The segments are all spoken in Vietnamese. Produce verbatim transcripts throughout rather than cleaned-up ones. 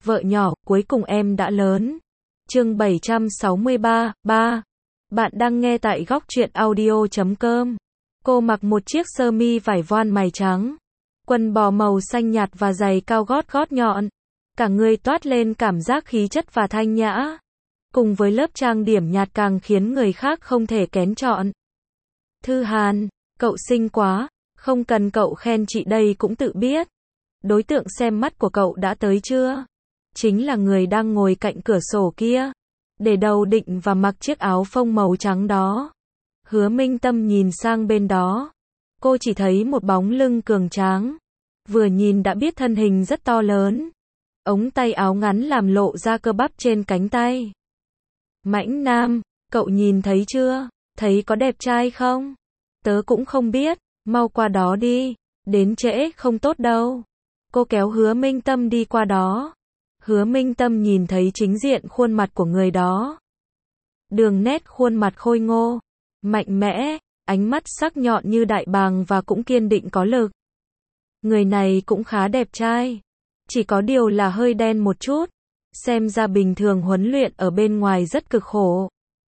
Vợ nhỏ, cuối cùng em đã lớn. Chương bảy trăm sáu mươi ba, ba. Bạn đang nghe tại góc truyện audio chấm com. Cô mặc một chiếc sơ mi vải voan mày trắng, quần bò màu xanh nhạt và giày cao gót gót nhọn. Cả người toát lên cảm giác khí chất và thanh nhã. Cùng với lớp trang điểm nhạt càng khiến người khác không thể kén chọn. Thư Hàn, cậu xinh quá, không cần cậu khen chị đây cũng tự biết. Đối tượng xem mắt của cậu đã tới chưa? Chính là người đang ngồi cạnh cửa sổ kia, để đầu định và mặc chiếc áo phông màu trắng đó. Hứa Minh Tâm nhìn sang bên đó. Cô chỉ thấy một bóng lưng cường tráng. Vừa nhìn đã biết thân hình rất to lớn. Ống tay áo ngắn làm lộ ra cơ bắp trên cánh tay. Mãnh Nam, cậu nhìn thấy chưa? Thấy có đẹp trai không? Tớ cũng không biết, mau qua đó đi, đến trễ không tốt đâu. Cô kéo Hứa Minh Tâm đi qua đó. Hứa Minh Tâm nhìn thấy chính diện khuôn mặt của người đó. Đường nét khuôn mặt khôi ngô, mạnh mẽ, ánh mắt sắc nhọn như đại bàng và cũng kiên định có lực. Người này cũng khá đẹp trai, chỉ có điều là hơi đen một chút, xem ra bình thường huấn luyện ở bên ngoài rất cực khổ.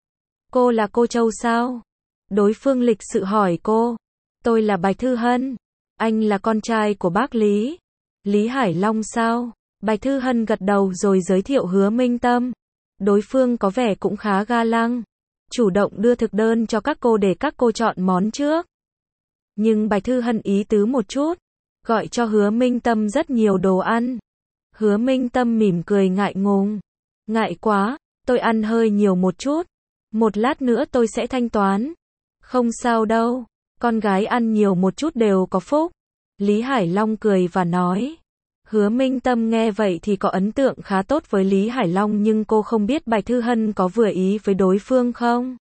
Cô là cô Châu sao? Đối phương lịch sự hỏi cô. Tôi là Bạch Thư Hân. Anh là con trai của bác Lý. Lý Hải Long sao? Bạch Thư Hân gật đầu rồi giới thiệu Hứa Minh Tâm. Đối phương có vẻ cũng khá ga lăng, chủ động đưa thực đơn cho các cô để các cô chọn món trước. Nhưng Bạch Thư Hân ý tứ một chút, gọi cho Hứa Minh Tâm rất nhiều đồ ăn. Hứa Minh Tâm mỉm cười ngại ngùng. Ngại quá, tôi ăn hơi nhiều một chút. Một lát nữa tôi sẽ thanh toán. Không sao đâu, con gái ăn nhiều một chút đều có phúc. Lý Hải Long cười và nói. Hứa Minh Tâm nghe vậy thì có ấn tượng khá tốt với Lý Hải Long, nhưng cô không biết Bạch Thư Hân có vừa ý với đối phương không.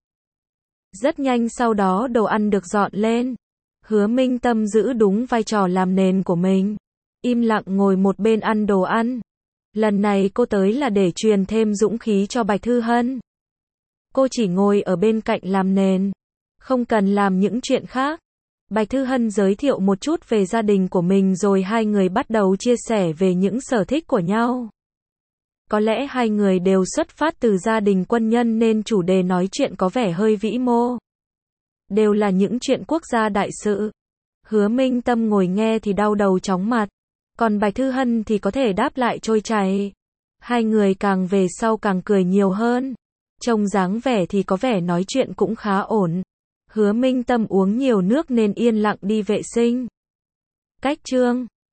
Rất nhanh sau đó đồ ăn được dọn lên. Hứa Minh Tâm giữ đúng vai trò làm nền của mình, im lặng ngồi một bên ăn đồ ăn. Lần này cô tới là để truyền thêm dũng khí cho Bạch Thư Hân. Cô chỉ ngồi ở bên cạnh làm nền, không cần làm những chuyện khác. Bạch Thư Hân giới thiệu một chút về gia đình của mình rồi hai người bắt đầu chia sẻ về những sở thích của nhau. Có lẽ hai người đều xuất phát từ gia đình quân nhân nên chủ đề nói chuyện có vẻ hơi vĩ mô. Đều là những chuyện quốc gia đại sự. Hứa Minh Tâm ngồi nghe thì đau đầu chóng mặt. Còn Bạch Thư Hân thì có thể đáp lại trôi chảy. Hai người càng về sau càng cười nhiều hơn. Trông dáng vẻ thì có vẻ nói chuyện cũng khá ổn. Hứa Minh Tâm uống nhiều nước nên yên lặng đi vệ sinh. Cách chương